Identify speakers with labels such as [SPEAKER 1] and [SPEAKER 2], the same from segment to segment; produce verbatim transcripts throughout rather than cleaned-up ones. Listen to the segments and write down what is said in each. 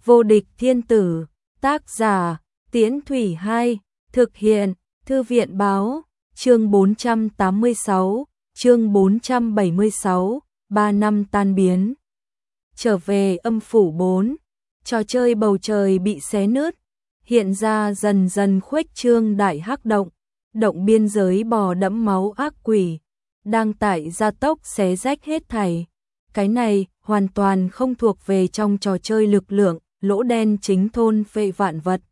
[SPEAKER 1] Vô địch thiên tử, tác giả, Tiễn Thủy hai, thực hiện, Thư viện báo, chương bốn trăm tám mươi sáu, chương bốn trăm bảy mươi sáu, ba năm tan biến. Trở về âm phủ bốn, trò chơi bầu trời bị xé nứt, hiện ra dần dần khuếch trương đại hắc động, động biên giới bò đẫm máu ác quỷ, đang tại gia tốc xé rách hết thảy. Cái này hoàn toàn không thuộc về trong trò chơi lực lượng, lỗ đen chính thôn phệ vạn vật.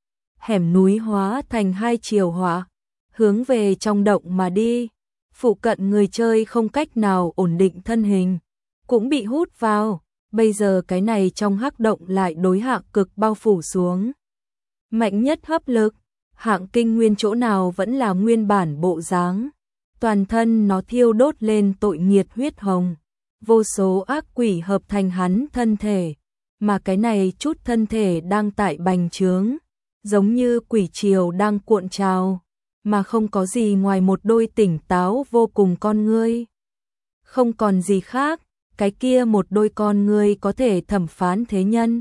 [SPEAKER 1] Hẻm núi hóa thành hai chiều hỏa, hướng về trong động mà đi. Phụ cận người chơi không cách nào ổn định thân hình, cũng bị hút vào. Bây giờ cái này trong hắc động lại đối hạng cực bao phủ xuống. Mạnh nhất hấp lực, hạng kinh nguyên chỗ nào vẫn là nguyên bản bộ dáng. Toàn thân nó thiêu đốt lên tội nghiệt huyết hồng. Vô số ác quỷ hợp thành hắn thân thể, mà cái này chút thân thể đang tại bành trướng, giống như quỷ triều đang cuộn trào, mà không có gì ngoài một đôi tỉnh táo vô cùng con ngươi. Không còn gì khác, cái kia một đôi con ngươi có thể thẩm phán thế nhân,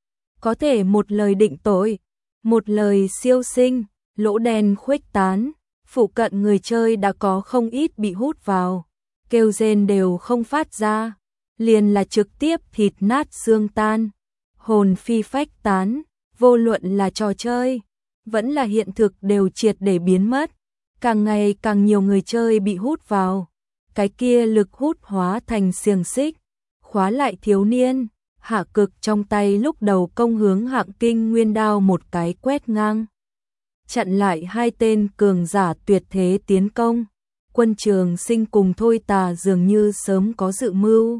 [SPEAKER 1] có thể một lời định tội, một lời siêu sinh. Lỗ đen khuếch tán, phụ cận người chơi đã có không ít bị hút vào, kêu rên đều không phát ra, liền là trực tiếp thịt nát xương tan, hồn phi phách tán. Vô luận là trò chơi vẫn là hiện thực đều triệt để biến mất. Càng ngày càng nhiều người chơi bị hút vào, cái kia lực hút hóa thành xiềng xích, khóa lại thiếu niên. Hạ cực trong tay lúc đầu công hướng hạng kinh nguyên đao một cái quét ngang, chặn lại hai tên cường giả tuyệt thế tiến công. Quân Trường Sinh cùng Thôi Tà dường như sớm có dự mưu,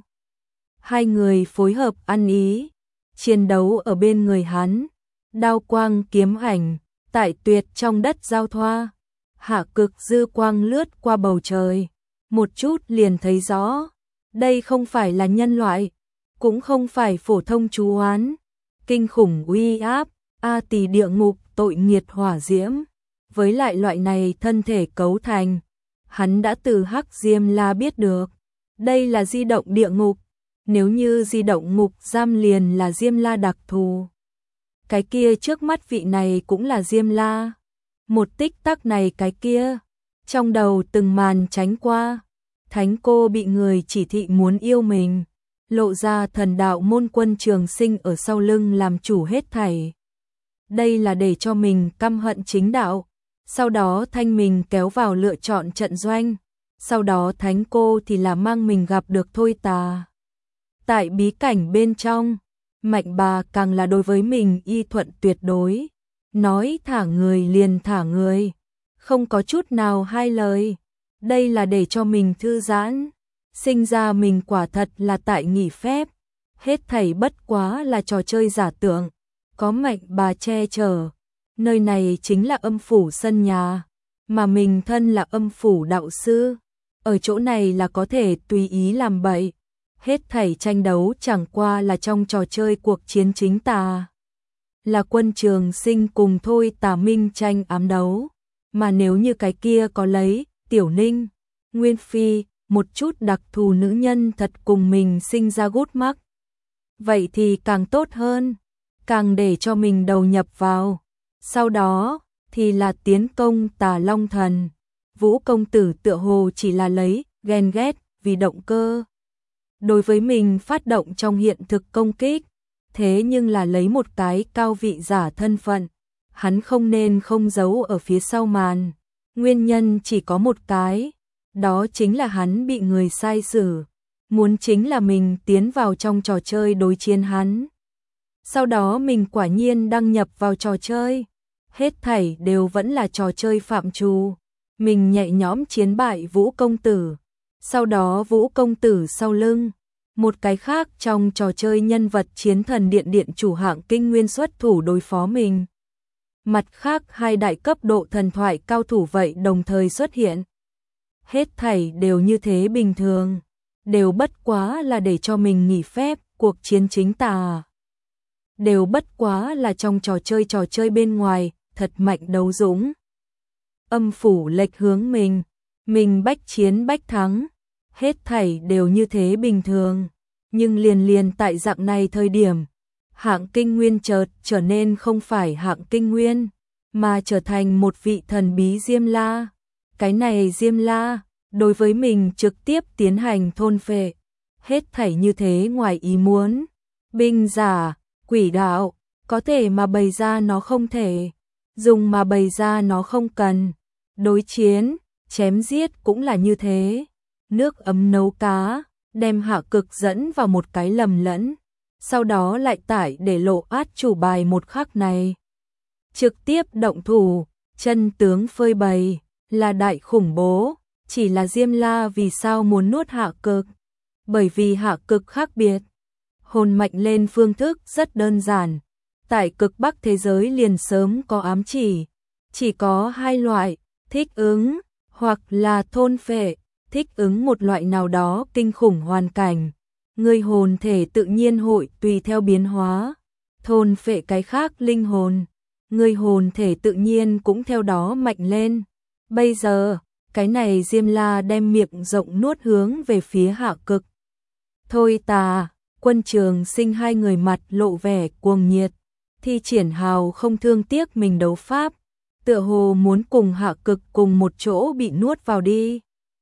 [SPEAKER 1] hai người phối hợp ăn ý, chiến đấu ở bên người hắn, đao quang kiếm ảnh tại tuyệt trong đất giao thoa. Hạ cực dư quang lướt qua bầu trời, một chút liền thấy rõ, đây không phải là nhân loại, cũng không phải phổ thông chú oán, kinh khủng uy áp, a tỳ địa ngục tội nghiệt hỏa diễm. Với lại loại này thân thể cấu thành, hắn đã từ Hắc Diêm La biết được, đây là di động địa ngục. Nếu như di động ngục giam liền là Diêm La đặc thù, cái kia trước mắt vị này cũng là Diêm La. Một tích tắc này cái kia, trong đầu từng màn tránh qua, thánh cô bị người chỉ thị muốn yêu mình, lộ ra thần đạo môn Quân Trường Sinh ở sau lưng làm chủ hết thảy. Đây là để cho mình căm hận chính đạo, sau đó thanh mình kéo vào lựa chọn trận doanh, sau đó thánh cô thì là mang mình gặp được Thôi Tà. Tại bí cảnh bên trong, Mạnh Bà càng là đối với mình y thuận tuyệt đối, nói thả người liền thả người, không có chút nào hai lời. Đây là để cho mình thư giãn, sinh ra mình quả thật là tại nghỉ phép, hết thảy bất quá là trò chơi giả tưởng, có Mạnh Bà che chở. Nơi này chính là âm phủ sân nhà, mà mình thân là âm phủ đạo sư, ở chỗ này là có thể tùy ý làm bậy. Hết thảy tranh đấu chẳng qua là trong trò chơi cuộc chiến chính tà, là Quân Trường Sinh cùng Thôi Tà minh tranh ám đấu. Mà nếu như cái kia có lấy Tiểu Ninh, Nguyên Phi, một chút đặc thù nữ nhân thật cùng mình sinh ra gút mắc, vậy thì càng tốt hơn, càng để cho mình đầu nhập vào. Sau đó thì là tiến công Tà Long Thần. Vũ công tử tựa hồ chỉ là lấy ghen ghét vì động cơ, đối với mình phát động trong hiện thực công kích, thế nhưng là lấy một cái cao vị giả thân phận, hắn không nên không giấu ở phía sau màn. Nguyên nhân chỉ có một cái, đó chính là hắn bị người sai xử, muốn chính là mình tiến vào trong trò chơi đối chiến hắn. Sau đó mình quả nhiên đăng nhập vào trò chơi, hết thảy đều vẫn là trò chơi phạm trù. Mình nhẹ nhõm chiến bại Vũ công tử, sau đó Vũ công tử sau lưng, một cái khác trong trò chơi nhân vật chiến thần điện điện chủ hạng kinh nguyên xuất thủ đối phó mình. Mặt khác hai đại cấp độ thần thoại cao thủ vậy đồng thời xuất hiện. Hết thảy đều như thế bình thường, đều bất quá là để cho mình nghỉ phép. Cuộc chiến chính tà đều bất quá là trong trò chơi trò chơi bên ngoài, thật mạnh đấu dũng. Âm phủ lệch hướng mình, mình bách chiến bách thắng, hết thảy đều như thế bình thường. Nhưng liền liền tại dạng này thời điểm, Hạng Kinh Nguyên chợt trở nên không phải Hạng Kinh Nguyên, mà trở thành một vị thần bí Diêm La. Cái này Diêm La, đối với mình trực tiếp tiến hành thôn phệ, hết thảy như thế ngoài ý muốn. Binh giả, quỷ đạo, có thể mà bày ra nó không thể, dùng mà bày ra nó không cần. Đối chiến, chém giết cũng là như thế. Nước ấm nấu cá, đem Hạ Cực dẫn vào một cái lầm lẫn, sau đó lại tải để lộ át chủ bài một khắc này. Trực tiếp động thủ, chân tướng phơi bày, là đại khủng bố, chỉ là Diêm La vì sao muốn nuốt Hạ Cực? Bởi vì Hạ Cực khác biệt. Hồn mạnh lên phương thức rất đơn giản, tại cực Bắc thế giới liền sớm có ám chỉ, chỉ có hai loại, thích ứng, hoặc là thôn phệ, thích ứng một loại nào đó kinh khủng hoàn cảnh. Người hồn thể tự nhiên hội tùy theo biến hóa, thôn phệ cái khác linh hồn, người hồn thể tự nhiên cũng theo đó mạnh lên. Bây giờ, cái này Diêm La đem miệng rộng nuốt hướng về phía Hạ Cực. Thôi tà, Quân Trường Sinh hai người mặt lộ vẻ cuồng nhiệt, thi triển hào không thương tiếc mình đấu pháp, tựa hồ muốn cùng Hạ Cực cùng một chỗ bị nuốt vào đi.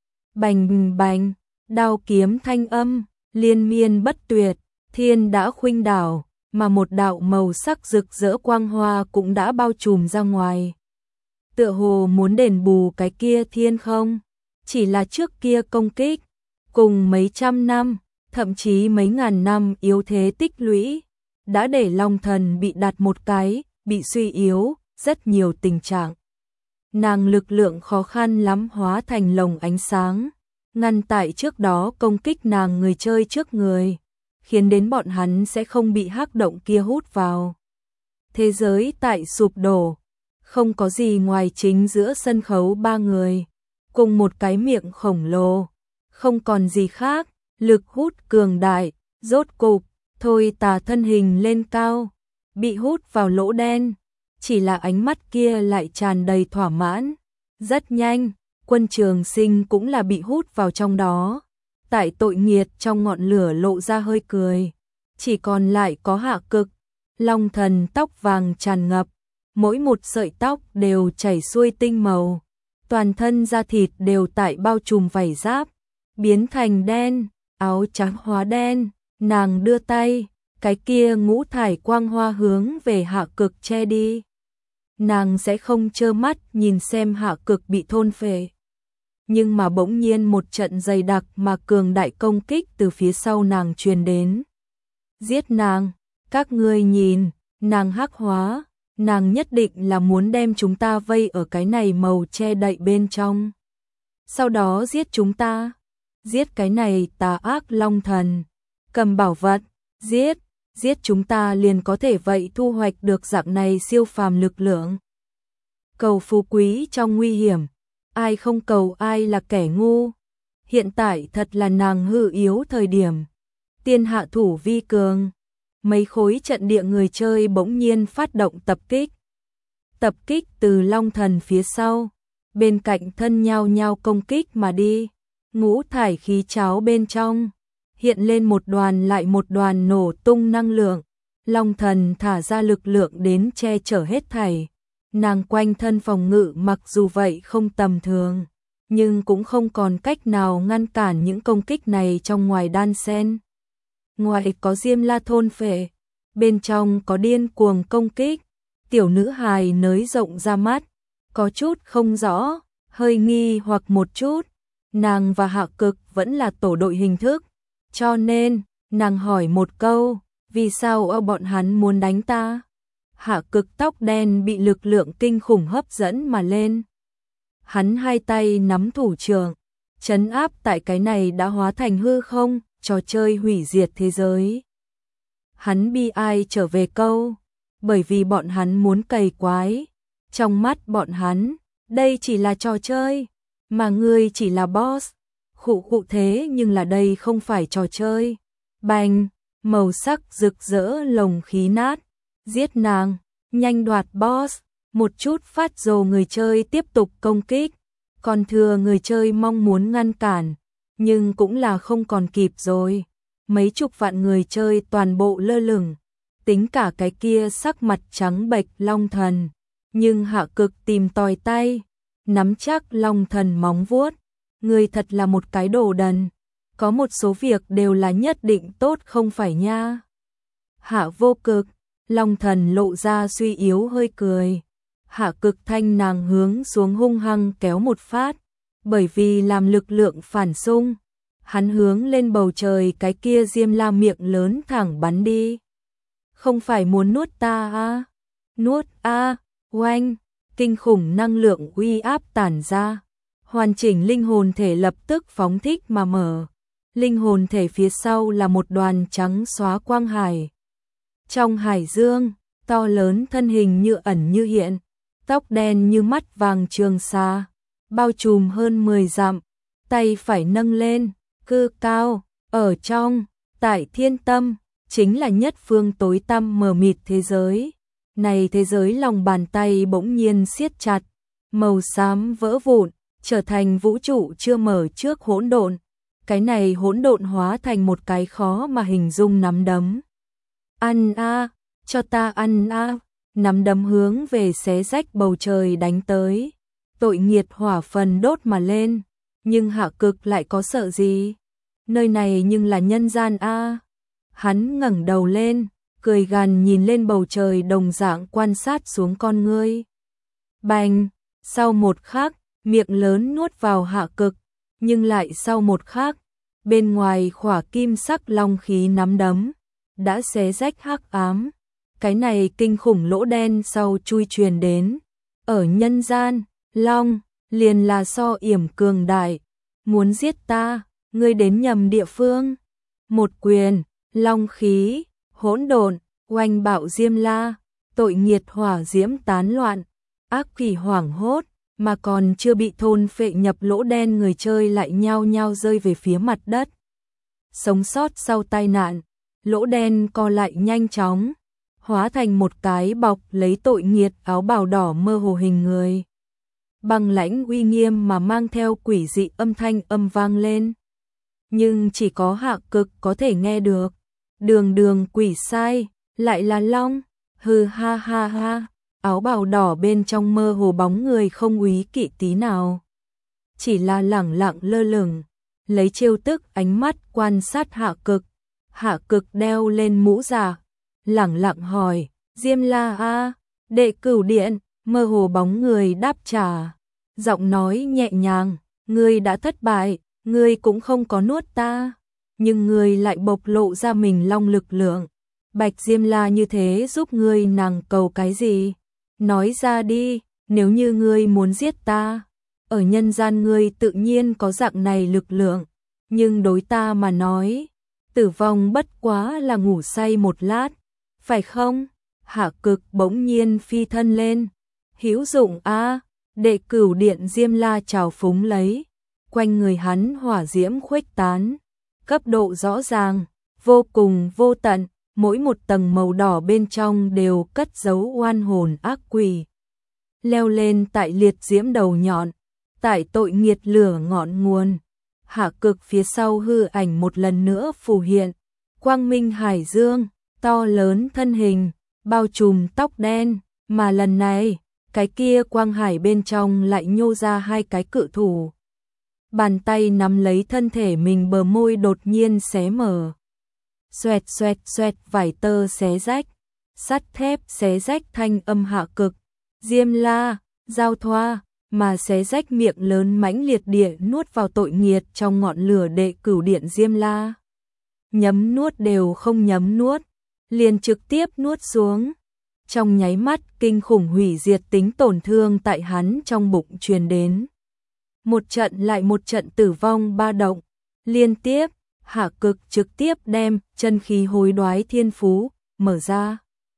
[SPEAKER 1] Bành bành, đao kiếm thanh âm, liên miên bất tuyệt, thiên đã khuynh đảo, mà một đạo màu sắc rực rỡ quang hoa cũng đã bao trùm ra ngoài. Tựa hồ muốn đền bù cái kia thiên không, chỉ là trước kia công kích, cùng mấy trăm năm, thậm chí mấy ngàn năm yếu thế tích lũy, đã để Long Thần bị đặt một cái, bị suy yếu, rất nhiều tình trạng. Nàng lực lượng khó khăn lắm hóa thành lồng ánh sáng, ngăn tại trước đó công kích nàng người chơi trước người, khiến đến bọn hắn sẽ không bị hắc động kia hút vào. Thế giới tại sụp đổ, không có gì ngoài chính giữa sân khấu ba người, cùng một cái miệng khổng lồ, không còn gì khác, lực hút cường đại, rốt cục, thôi tà thân hình lên cao, bị hút vào lỗ đen, chỉ là ánh mắt kia lại tràn đầy thỏa mãn. Rất nhanh, Quân Trường Sinh cũng là bị hút vào trong đó, tại tội nghiệt trong ngọn lửa lộ ra hơi cười, chỉ còn lại có Hạ Cực, Long Thần tóc vàng tràn ngập, mỗi một sợi tóc đều chảy xuôi tinh màu, toàn thân da thịt đều tại bao trùm vảy giáp, biến thành đen, áo trắng hóa đen, nàng đưa tay, cái kia ngũ thải quang hoa hướng về Hạ Cực che đi. Nàng sẽ không trơ mắt nhìn xem Hạ Cực bị thôn phệ. Nhưng mà bỗng nhiên một trận dày đặc mà cường đại công kích từ phía sau nàng truyền đến. Giết nàng, các ngươi nhìn, nàng hắc hóa, nàng nhất định là muốn đem chúng ta vây ở cái này màu che đậy bên trong. Sau đó giết chúng ta, giết cái này tà ác Long Thần, cầm bảo vật, giết, giết chúng ta liền có thể vậy thu hoạch được dạng này siêu phàm lực lượng. Cầu phú quý trong nguy hiểm, ai không cầu ai là kẻ ngu. Hiện tại thật là nàng hư yếu thời điểm, tiên hạ thủ vi cường. Mấy khối trận địa người chơi bỗng nhiên phát động tập kích. Tập kích từ Long Thần phía sau, bên cạnh thân nhau nhau công kích mà đi. Ngũ thải khí cháo bên trong, hiện lên một đoàn lại một đoàn nổ tung năng lượng. Long Thần thả ra lực lượng đến che chở hết thảy. Nàng quanh thân phòng ngự mặc dù vậy không tầm thường, nhưng cũng không còn cách nào ngăn cản những công kích này trong ngoài đan sen. Ngoài có Diêm La thôn phệ, bên trong có điên cuồng công kích. Tiểu nữ hài nới rộng ra mắt, có chút không rõ, hơi nghi hoặc một chút. Nàng và Hạ Cực vẫn là tổ đội hình thức, cho nên nàng hỏi một câu, vì sao ở bọn hắn muốn đánh ta? Hạ Cực tóc đen bị lực lượng kinh khủng hấp dẫn mà lên. Hắn hai tay nắm thủ trưởng, trấn áp tại cái này đã hóa thành hư không, trò chơi hủy diệt thế giới. Hắn bi ai trở về câu, bởi vì bọn hắn muốn cày quái. Trong mắt bọn hắn, đây chỉ là trò chơi, mà ngươi chỉ là boss. Khụ khụ thế nhưng là đây không phải trò chơi. Bành, màu sắc rực rỡ lồng khí nát. Giết nàng, nhanh đoạt boss, một chút phát dồ người chơi tiếp tục công kích, còn thừa người chơi mong muốn ngăn cản, nhưng cũng là không còn kịp rồi. Mấy chục vạn người chơi toàn bộ lơ lửng, tính cả cái kia sắc mặt trắng bệch Long Thần, nhưng Hạ Cực tìm tòi tay, nắm chắc Long Thần móng vuốt, ngươi thật là một cái đồ đần, có một số việc đều là nhất định tốt không phải nha. Hạ Vô Cực, Long Thần lộ ra suy yếu hơi cười. Hạ Cực thanh nàng hướng xuống hung hăng kéo một phát, bởi vì làm lực lượng phản xung, hắn hướng lên bầu trời cái kia diêm la miệng lớn thẳng bắn đi. Không phải muốn nuốt ta à? Nuốt a, à, oanh, kinh khủng năng lượng uy áp tản ra, hoàn chỉnh linh hồn thể lập tức phóng thích mà mở. Linh hồn thể phía sau là một đoàn trắng xóa quang hải. Trong hải dương, to lớn thân hình như ẩn như hiện, tóc đen như mắt vàng trường sa, bao trùm hơn mười dặm, tay phải nâng lên, cư cao, ở trong, tại thiên tâm, chính là nhất phương tối tăm mờ mịt thế giới. Này thế giới lòng bàn tay bỗng nhiên siết chặt, màu xám vỡ vụn, trở thành vũ trụ chưa mở trước hỗn độn. Cái này hỗn độn hóa thành một cái khó mà hình dung nắm đấm. Ăn a, cho ta ăn a, nắm đấm hướng về xé rách bầu trời đánh tới. Tội nghiệt hỏa phần đốt mà lên, nhưng Hạ Cực lại có sợ gì? Nơi này nhưng là nhân gian a. Hắn ngẩng đầu lên, cười gằn nhìn lên bầu trời đồng dạng quan sát xuống con ngươi. Bành, sau một khắc, miệng lớn nuốt vào Hạ Cực, nhưng lại sau một khắc, bên ngoài khỏa kim sắc long khí nắm đấm, đã xé rách hắc ám. Cái này kinh khủng lỗ đen sau chui truyền đến. Ở nhân gian, long, liền là so yểm cường đại. Muốn giết ta, ngươi đến nhầm địa phương. Một quyền, long khí, hỗn độn, oanh bạo diêm la, tội nghiệt hỏa diễm tán loạn, ác quỷ hoảng hốt, mà còn chưa bị thôn phệ nhập lỗ đen người chơi lại nhao nhao rơi về phía mặt đất. Sống sót sau tai nạn, lỗ đen co lại nhanh chóng, hóa thành một cái bọc lấy tội nghiệt áo bào đỏ mơ hồ hình người. Băng lãnh uy nghiêm mà mang theo quỷ dị âm thanh âm vang lên. Nhưng chỉ có Hạ Cực có thể nghe được. Đường đường quỷ sai, lại là long, hừ ha ha ha, áo bào đỏ bên trong mơ hồ bóng người không úy kỵ tí nào. Chỉ là lẳng lặng lơ lửng, lấy trêu tức ánh mắt quan sát Hạ Cực. Hạ Cực đeo lên mũ giả, lẳng lặng hỏi, Diêm La a, đệ cửu điện, mơ hồ bóng người đáp trả, giọng nói nhẹ nhàng, ngươi đã thất bại, ngươi cũng không có nuốt ta, nhưng ngươi lại bộc lộ ra mình long lực lượng. Bạch Diêm La như thế giúp ngươi nàng cầu cái gì? Nói ra đi, nếu như ngươi muốn giết ta, ở nhân gian ngươi tự nhiên có dạng này lực lượng, nhưng đối ta mà nói, tử vong bất quá là ngủ say một lát, phải không? Hạ Cực bỗng nhiên phi thân lên, hữu dụng a, đệ cửu điện Diêm La trào phúng lấy, quanh người hắn hỏa diễm khuếch tán, cấp độ rõ ràng, vô cùng vô tận, mỗi một tầng màu đỏ bên trong đều cất giấu oan hồn ác quỷ. Leo lên tại liệt diễm đầu nhọn, tại tội nghiệt lửa ngọn nguồn. Hạ Cực phía sau hư ảnh một lần nữa phù hiện, quang minh hải dương, to lớn thân hình, bao trùm tóc đen, mà lần này, cái kia quang hải bên trong lại nhô ra hai cái cự thủ. Bàn tay nắm lấy thân thể mình, bờ môi đột nhiên xé mở. Xoẹt xoẹt xoẹt, vải tơ xé rách, sắt thép xé rách thanh âm. Hạ Cực, Diêm La, giao thoa, mà xé rách miệng lớn mãnh liệt địa nuốt vào tội nghiệt trong ngọn lửa đệ cửu điện Diêm La. Nhấm nuốt đều không nhấm nuốt, liền trực tiếp nuốt xuống. Trong nháy mắt, kinh khủng hủy diệt tính tổn thương tại hắn trong bụng truyền đến. Một trận lại một trận tử vong ba động, liên tiếp. Hạ Cực trực tiếp đem chân khí hối đoái thiên phú mở ra.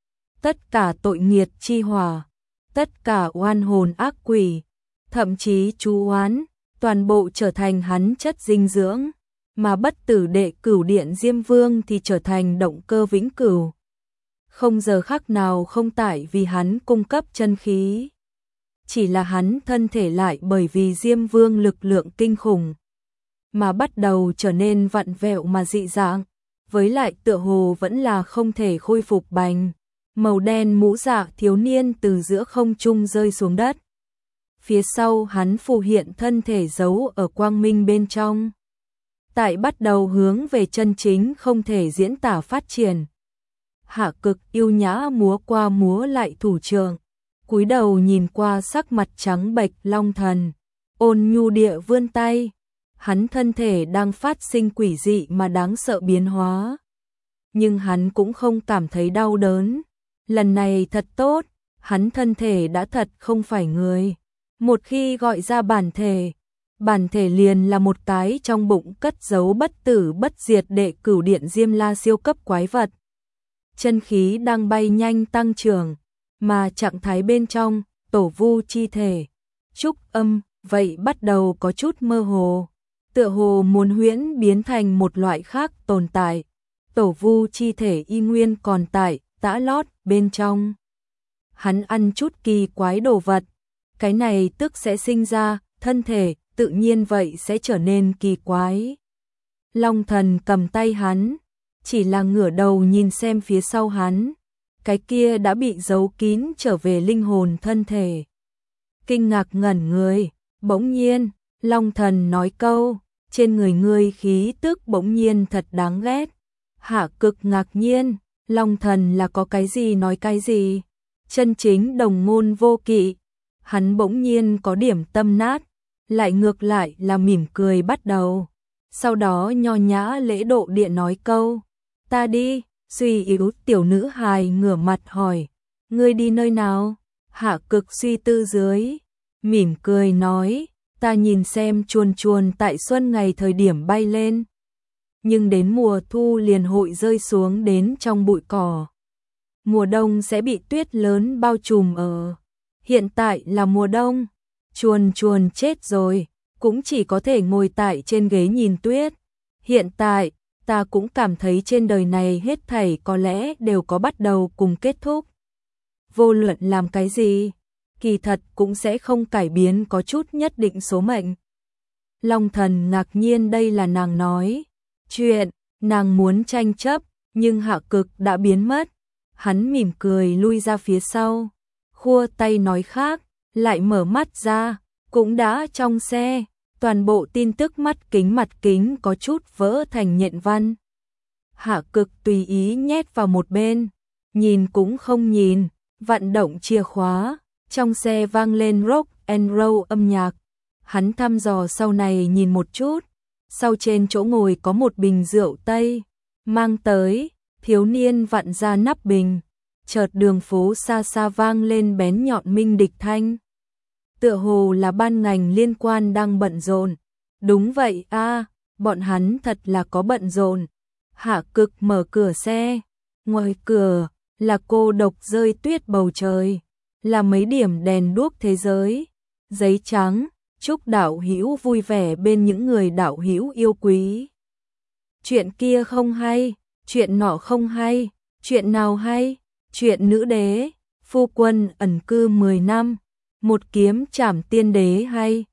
[SPEAKER 1] Tất cả tội nghiệt chi hỏa, tất cả oan hồn ác quỷ, thậm chí chú oán, toàn bộ trở thành hắn chất dinh dưỡng, mà bất tử đệ cửu điện Diêm Vương thì trở thành động cơ vĩnh cửu. Không giờ khắc nào không tải vì hắn cung cấp chân khí. Chỉ là hắn thân thể lại bởi vì Diêm Vương lực lượng kinh khủng mà bắt đầu trở nên vặn vẹo mà dị dạng, với lại tựa hồ vẫn là không thể khôi phục bành. Màu đen mũ dạ thiếu niên từ giữa không trung rơi xuống đất. Phía sau hắn phù hiện thân thể giấu ở quang minh bên trong. Tại bắt đầu hướng về chân chính không thể diễn tả phát triển. Hạ Cực yêu nhã múa qua múa lại thủ trưởng, cúi đầu nhìn qua sắc mặt trắng bệch Long Thần, ôn nhu địa vươn tay. Hắn thân thể đang phát sinh quỷ dị mà đáng sợ biến hóa. Nhưng hắn cũng không cảm thấy đau đớn. Lần này thật tốt, hắn thân thể đã thật không phải người. Một khi gọi ra bản thể, bản thể liền là một cái trong bụng cất giấu bất tử bất diệt đệ cửu điện Diêm La siêu cấp quái vật. Chân khí đang bay nhanh tăng trưởng, mà trạng thái bên trong, tổ vu chi thể, trúc âm, vậy bắt đầu có chút mơ hồ. Tựa hồ muốn huyễn biến thành một loại khác tồn tại. Tổ vu chi thể y nguyên còn tại, tã lót, bên trong. Hắn ăn chút kỳ quái đồ vật. Cái này tức sẽ sinh ra, thân thể, tự nhiên vậy sẽ trở nên kỳ quái. Long Thần cầm tay hắn, chỉ là ngửa đầu nhìn xem phía sau hắn. Cái kia đã bị giấu kín trở về linh hồn thân thể. Kinh ngạc ngẩn người, bỗng nhiên, Long Thần nói câu, trên người ngươi khí tức bỗng nhiên thật đáng ghét. Hạ Cực ngạc nhiên, Long Thần là có cái gì nói cái gì? Chân chính đồng ngôn vô kỵ. Hắn bỗng nhiên có điểm tâm nát, lại ngược lại là mỉm cười bắt đầu. Sau đó nho nhã lễ độ địa nói câu, ta đi. Suy yếu tiểu nữ hài ngửa mặt hỏi, ngươi đi nơi nào? Hạ Cực suy tư dưới, mỉm cười nói, ta nhìn xem chuồn chuồn tại xuân ngày thời điểm bay lên. Nhưng đến mùa thu liền hội rơi xuống đến trong bụi cỏ. Mùa đông sẽ bị tuyết lớn bao trùm ở. Hiện tại là mùa đông, chuồn chuồn chết rồi, cũng chỉ có thể ngồi tại trên ghế nhìn tuyết. Hiện tại, ta cũng cảm thấy trên đời này hết thảy có lẽ đều có bắt đầu cùng kết thúc. Vô luận làm cái gì, kỳ thật cũng sẽ không cải biến có chút nhất định số mệnh. Long Thần ngạc nhiên đây là nàng nói chuyện, nàng muốn tranh chấp, nhưng Hạ Cực đã biến mất. Hắn mỉm cười lui ra phía sau, khua tay nói khác, lại mở mắt ra, cũng đã trong xe. Toàn bộ tin tức mắt kính mặt kính có chút vỡ thành nhện văn. Hạ Cực tùy ý nhét vào một bên, nhìn cũng không nhìn, vận động chìa khóa, trong xe vang lên rock and roll âm nhạc. Hắn thăm dò sau này nhìn một chút, sau trên chỗ ngồi có một bình rượu Tây, mang tới, thiếu niên vặn ra nắp bình, chợt đường phố xa xa vang lên bén nhọn minh địch thanh. Tựa hồ là ban ngành liên quan đang bận rộn. Đúng vậy a, à, bọn hắn thật là có bận rộn. Hạ Cực mở cửa xe, ngoài cửa là cô độc rơi tuyết bầu trời, là mấy điểm đèn đuốc thế giới, giấy trắng, chúc đạo hữu vui vẻ bên những người đạo hữu yêu quý. Chuyện kia không hay, chuyện nọ không hay, chuyện nào hay? Chuyện nữ đế, phu quân ẩn cư mười năm. Một kiếm trảm tiên đế hay,